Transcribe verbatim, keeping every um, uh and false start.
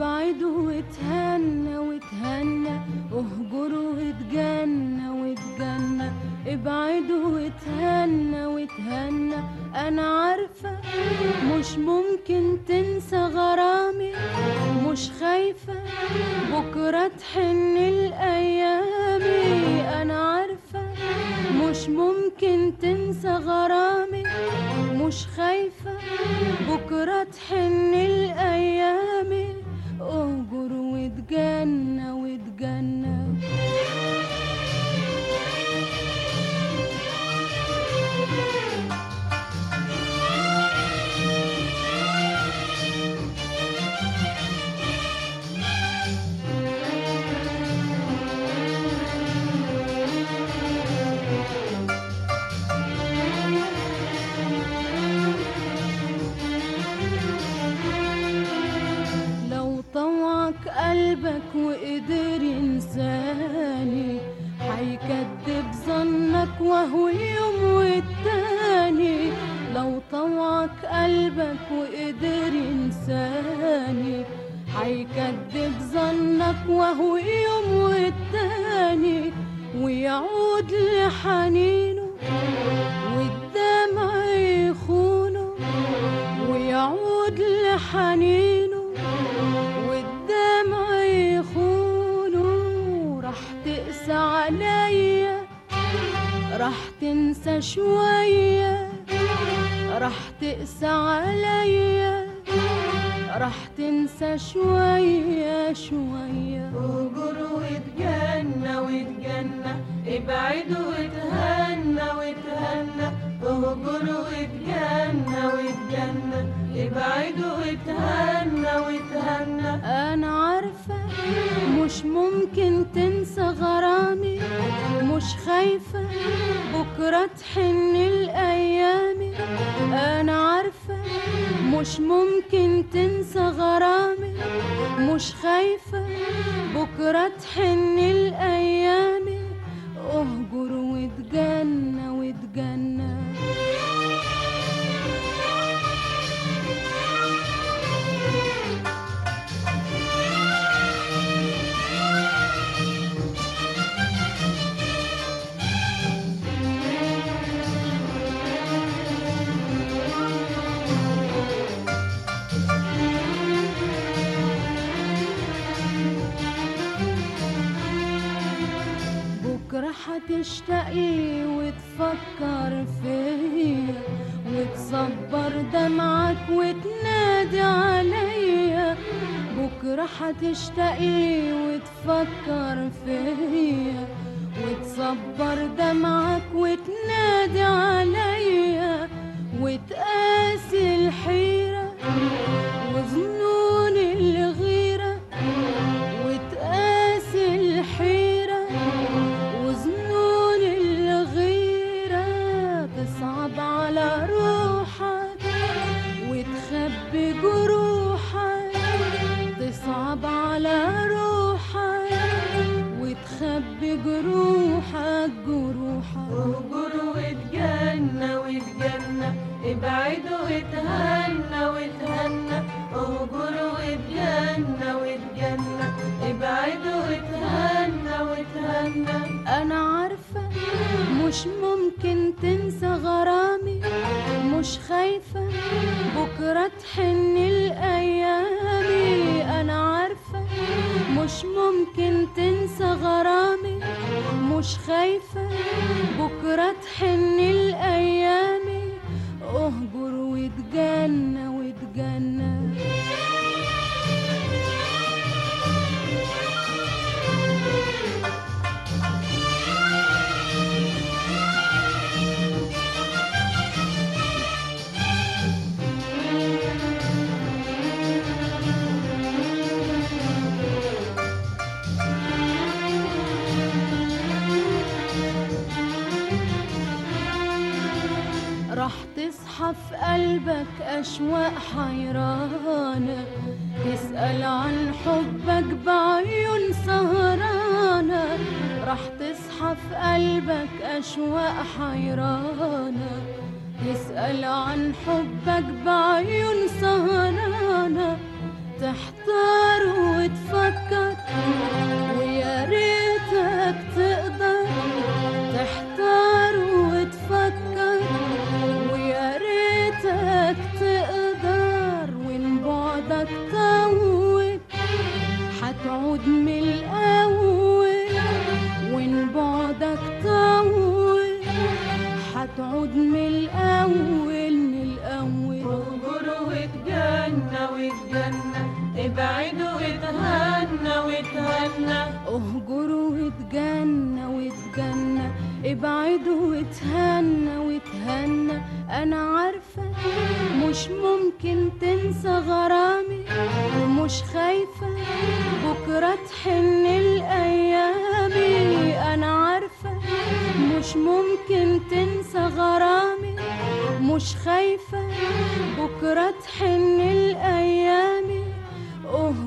ابعد واتهنى واتهنى، اهجر واتجنى واتجنى، ابعد واتهنى واتهنى. انا عارفة مش ممكن تنسى غرامي، مش خايفة بكرة تحن الايامي. انا عارفة مش ممكن تنسى غرامي، مش خايفة بكرة تحن الايامي. اهجر واتجنى واتجنى. قلبك وقدر ينساني، هيكدب ظنك وهو اليوم والتاني. لو طوعك قلبك وقدر ينساني، هيكدب ظنك وهو اليوم والتاني. ويعود لحنينه والدمع يخونه، ويعود لحنينه والدمع يخونه. راح تقسى عليا، راح تنسى شوية، راح تقسى عليا، راح تنسى شوية شوية. اهجر واتجنى واتجنى، ابعد واتهنى واتهنى. اهجر واتجنى واتجنى، ابعد واتهنى واتهنى. انا عارفة مش ممكن تنسى غرامي، مش خايفة بكرة تحن الايامي. انا عارفة مش ممكن تنسى غرامي، مش خايفة بكرة تحن الايامي. اهجر واتجنى واتجنى. بكرة هتشتاقلي وتفكر فيا، وتصبر دمعك وتنادي عليا. بكرة هتشتاقلي وتفكر فيا، وتصبر دمعك وتنادي عليا. وتقاسي الحيرة وظنون الغيرة، وتقاسي الحيرة وظنون الغيرة. تصعب على روحك وتخبي جروحك، تصعب على روحك وتخبي جروحك جروحك. اهجر واتجنى واتجنى، ابعد واتهنى واتهنى. اهجر واتجنى واتجنى، ابعد واتهنى واتهنى. انا عارفة مش ممكن تنسى غرامي، مش خايفة بكرة تحن الايامي. انا عارفة مش ممكن تنسى غرامي، مش خايفة بكرة تحن الايامي. اهجر واتجنى واتجنى. راح تصحى في قلبك أشواق حيرانة، تسأل عن حبك بعيون سهرانة. راح تصحى في قلبك أشواق حيرانة، تسأل عن حبك بعيون سهرانة. تحتار وتفكر ويا ريتك تقدر تحتار وتفكر ويا ريتك تقدر وإن بعدك طول حتعود من الأول وإن بعدك طول حتعود من الأول من الأول اهجر واتجنى واتجنى ابعد واتهنى واتهنى اهجر واتجنى واتجنى ابعد واتهنى واتهنى انا عارفة مش ممكن تنسى غرامي ومش خايفة بكرة تحن الأيامي انا عارفة مش ممكن تنسى غرامي مش خايفة بكرة تحن الأيامي.